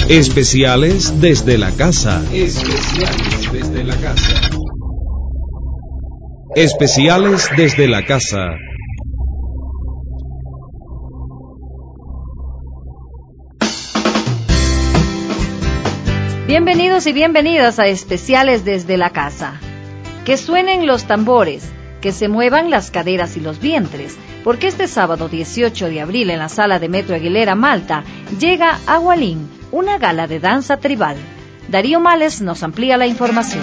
Especiales desde la casa. Especiales desde la casa. Especiales desde la casa. Bienvenidos y bienvenidas a Especiales desde la casa. Que suenen los tambores, que se muevan las caderas y los vientres, porque este sábado 18 de abril en la sala de Metro Aguilera, Malta, llega Agualín, una gala de danza tribal. Darío Males nos amplía la información.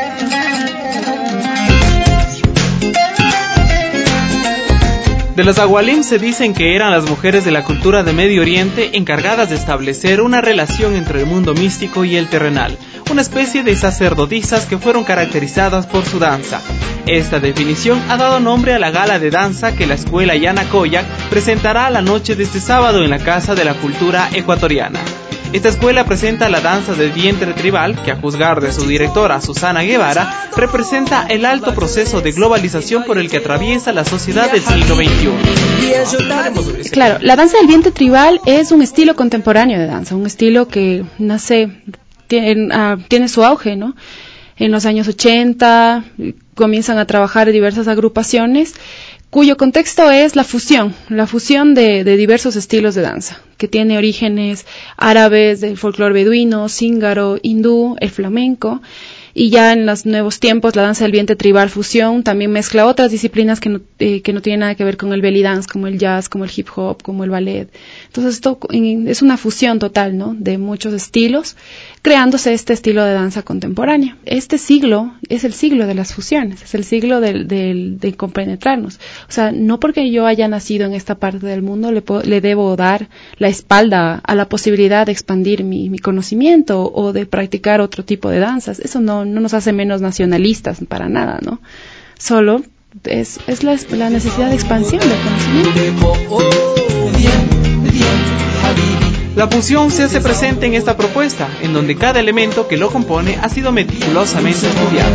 De los Agualim se dicen que eran las mujeres de la cultura de Medio Oriente encargadas de establecer una relación entre el mundo místico y el terrenal, una especie de sacerdotisas que fueron caracterizadas por su danza. Esta definición ha dado nombre a la gala de danza que la escuela Yanacoya presentará la noche de este sábado en la Casa de la Cultura Ecuatoriana. Esta escuela presenta la danza del vientre tribal, que a juzgar de su directora Susana Guevara, representa el alto proceso de globalización por el que atraviesa la sociedad del siglo XXI. Claro, la danza del vientre tribal es un estilo contemporáneo de danza, un estilo que tiene su auge, ¿no? En los años 80 comienzan a trabajar diversas agrupaciones cuyo contexto es la fusión de diversos estilos de danza, que tiene orígenes árabes, del folclore beduino, cíngaro, hindú, el flamenco, y ya en los nuevos tiempos la danza del vientre tribal fusión también mezcla otras disciplinas que no tienen nada que ver con el belly dance, como el jazz, como el hip hop, como el ballet. Entonces esto es una fusión total, ¿no?, de muchos estilos, creándose este estilo de danza contemporánea. Este siglo es el siglo de las fusiones, es el siglo de compenetrarnos. O sea, no porque yo haya nacido en esta parte del mundo le debo dar la espalda a la posibilidad de expandir mi conocimiento o de practicar otro tipo de danzas. Eso no nos hace menos nacionalistas para nada, ¿no? Solo es la necesidad de expansión del conocimiento. La fusión se hace presente en esta propuesta, en donde cada elemento que lo compone ha sido meticulosamente estudiado.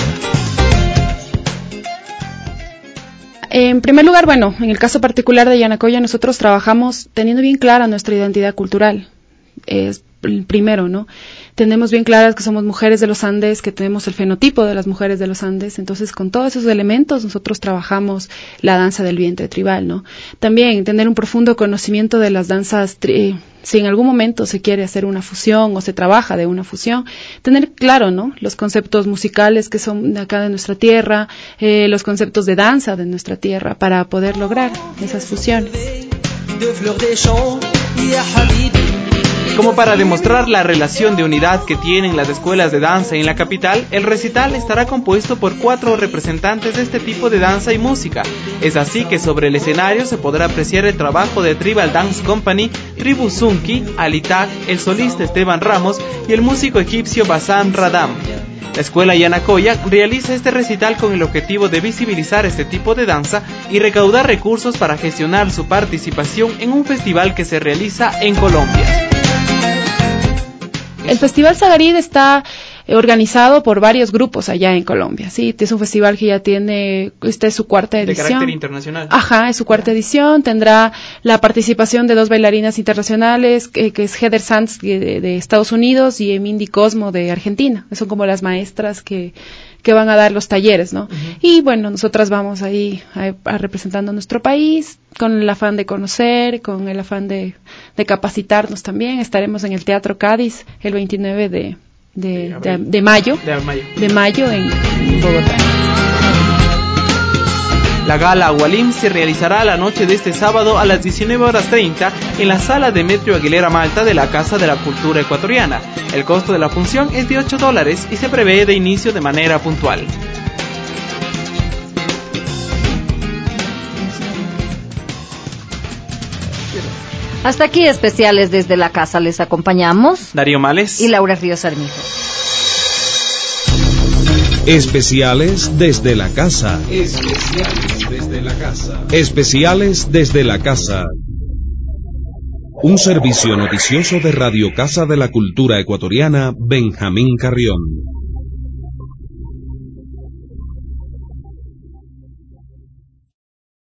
En primer lugar, en el caso particular de Yanacoya, nosotros trabajamos teniendo bien clara nuestra identidad cultural. Es el primero, ¿no? Tenemos bien claras que somos mujeres de los Andes, que tenemos el fenotipo de las mujeres de los Andes. Entonces, con todos esos elementos, nosotros trabajamos la danza del vientre tribal, ¿no? También tener un profundo conocimiento de las danzas, si en algún momento se quiere hacer una fusión o se trabaja de una fusión, tener claro, ¿no?, los conceptos musicales que son de acá de nuestra tierra, los conceptos de danza de nuestra tierra, para poder lograr esas fusiones. Como para demostrar la relación de unidad que tienen las escuelas de danza en la capital, el recital estará compuesto por 4 representantes de este tipo de danza y música. Es así que sobre el escenario se podrá apreciar el trabajo de Tribal Dance Company, Tribu Sunki, Alitak, el solista Esteban Ramos y el músico egipcio Bassam Radam. La escuela Yanacoya realiza este recital con el objetivo de visibilizar este tipo de danza y recaudar recursos para gestionar su participación en un festival que se realiza en Colombia. El Festival Sagarid está organizado por varios grupos allá en Colombia, sí, es un festival que ya tiene, esta es su 4ª edición. De carácter internacional. Ajá, es su 4ª edición, tendrá la participación de 2 bailarinas internacionales, que es Heather Sands de Estados Unidos y Mindy Cosmo de Argentina, son como las maestras que van a dar los talleres, ¿no? Uh-huh. Y nosotras vamos ahí representando a nuestro país, con el afán de conocer, con el afán de capacitarnos también. Estaremos en el Teatro Cádiz el 29 de mayo en Bogotá. La gala Agualim se realizará la noche de este sábado a las 19:30 en la sala de Metro Aguilera, Malta, de la Casa de la Cultura Ecuatoriana. El costo de la función es de $8 y se prevé de inicio de manera puntual. Hasta aquí Especiales desde la casa. Les acompañamos Darío Males y Laura Ríos Armijo. Especiales desde la casa. Especiales desde la casa. Especiales desde la casa. Un servicio noticioso de Radio Casa de la Cultura Ecuatoriana, Benjamín Carrión.